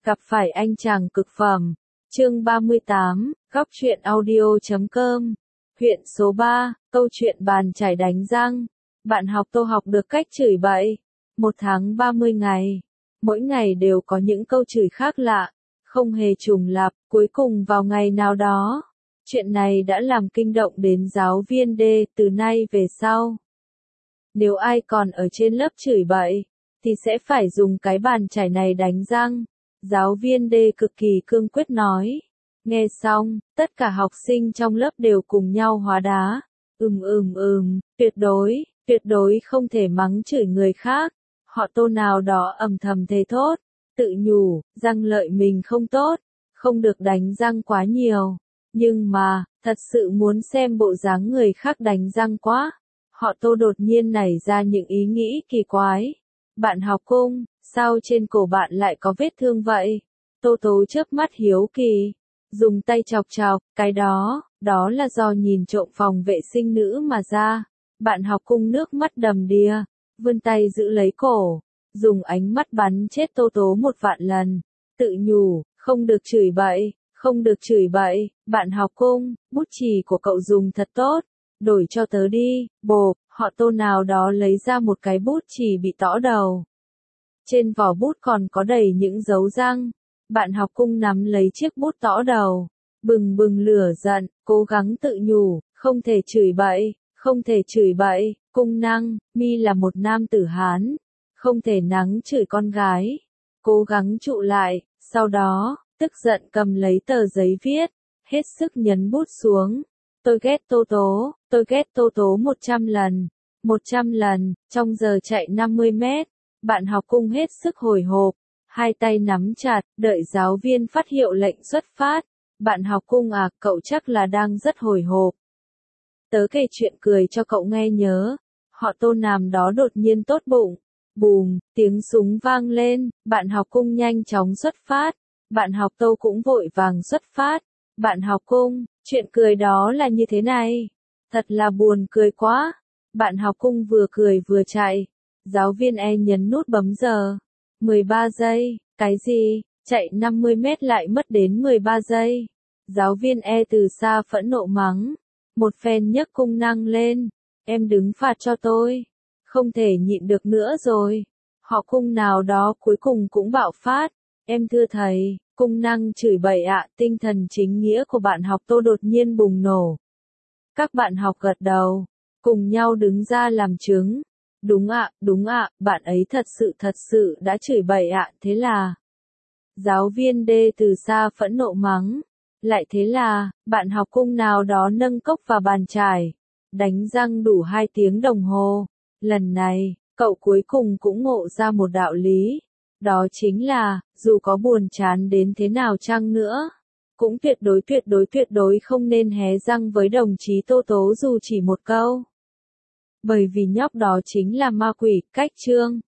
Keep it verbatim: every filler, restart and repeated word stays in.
Gặp phải anh chàng cực phẩm. Chương ba mươi tám, góc truyện audio chấm com. Huyện số ba, câu chuyện bàn chải đánh răng. Bạn học Tô học được cách chửi bậy. Một tháng ba mươi ngày. Mỗi ngày đều có những câu chửi khác lạ, không hề trùng lặp. Cuối cùng vào ngày nào đó, chuyện này đã làm kinh động đến giáo viên D. Từ nay về sau, nếu ai còn ở trên lớp chửi bậy, thì sẽ phải dùng cái bàn chải này đánh răng. Giáo viên D cực kỳ cương quyết nói. Nghe xong, tất cả học sinh trong lớp đều cùng nhau hóa đá. Ừm ừm ừm, tuyệt đối, tuyệt đối không thể mắng chửi người khác. Họ Tô nào đó ầm thầm thề thốt, tự nhủ, răng lợi mình không tốt, không được đánh răng quá nhiều. Nhưng mà, thật sự muốn xem bộ dáng người khác đánh răng quá. Họ Tô đột nhiên nảy ra những ý nghĩ kỳ quái. Bạn học Cung, sao trên cổ bạn lại có vết thương vậy? Tô Tố chớp mắt hiếu kỳ, dùng tay chọc chọc, cái đó, đó là do nhìn trộm phòng vệ sinh nữ mà ra. Bạn học Cung nước mắt đầm đìa, vươn tay giữ lấy cổ, dùng ánh mắt bắn chết Tô Tố một vạn lần, tự nhủ, không được chửi bậy, không được chửi bậy. Bạn học Cung, bút chì của cậu dùng thật tốt, đổi cho tớ đi. Bộp, họ Tô nào đó lấy ra một cái bút chì bị tõ đầu. Trên vỏ bút còn có đầy những dấu răng. Bạn học Cung nắm lấy chiếc bút tõ đầu, bừng bừng lửa giận, cố gắng tự nhủ, không thể chửi bậy, không thể chửi bậy. Cung năng, mi là một nam tử Hán, không thể nắng chửi con gái. Cố gắng trụ lại, sau đó, tức giận cầm lấy tờ giấy viết, hết sức nhấn bút xuống. Tôi ghét Tô Tố, tôi ghét Tô Tố một trăm lần, một trăm lần, trong giờ chạy năm mươi mét. Bạn học Cung hết sức hồi hộp, hai tay nắm chặt, đợi giáo viên phát hiệu lệnh xuất phát. Bạn học Cung à, cậu chắc là đang rất hồi hộp. Tớ kể chuyện cười cho cậu nghe nhớ. Họ Tô nàm đó đột nhiên tốt bụng. Bùm, tiếng súng vang lên, bạn học Cung nhanh chóng xuất phát. Bạn học Tô cũng vội vàng xuất phát. Bạn học Cung, chuyện cười đó là như thế này. Thật là buồn cười quá. Bạn học Cung vừa cười vừa chạy. Giáo viên E nhấn nút bấm giờ. mười ba giây, cái gì? Chạy năm mươi mét lại mất đến mười ba giây. Giáo viên E từ xa phẫn nộ mắng. Một phen nhấc Cung năng lên. Em đứng phạt cho tôi. Không thể nhịn được nữa rồi. Họ Cung nào đó cuối cùng cũng bạo phát. Em thưa thầy, Cung năng chửi bậy ạ. Tinh thần chính nghĩa của bạn học Tô đột nhiên bùng nổ. Các bạn học gật đầu, cùng nhau đứng ra làm chứng. Đúng ạ, đúng ạ, bạn ấy thật sự thật sự đã chửi bậy ạ. Thế là giáo viên D từ xa phẫn nộ mắng. Lại thế là, bạn học Cung nào đó nâng cốc vào bàn chải, đánh răng đủ hai tiếng đồng hồ. Lần này, cậu cuối cùng cũng ngộ ra một đạo lý. Đó chính là, dù có buồn chán đến thế nào chăng nữa, cũng tuyệt đối tuyệt đối tuyệt đối không nên hé răng với đồng chí Tô Tố dù chỉ một câu. Bởi vì nhóc đó chính là ma quỷ. Cách chương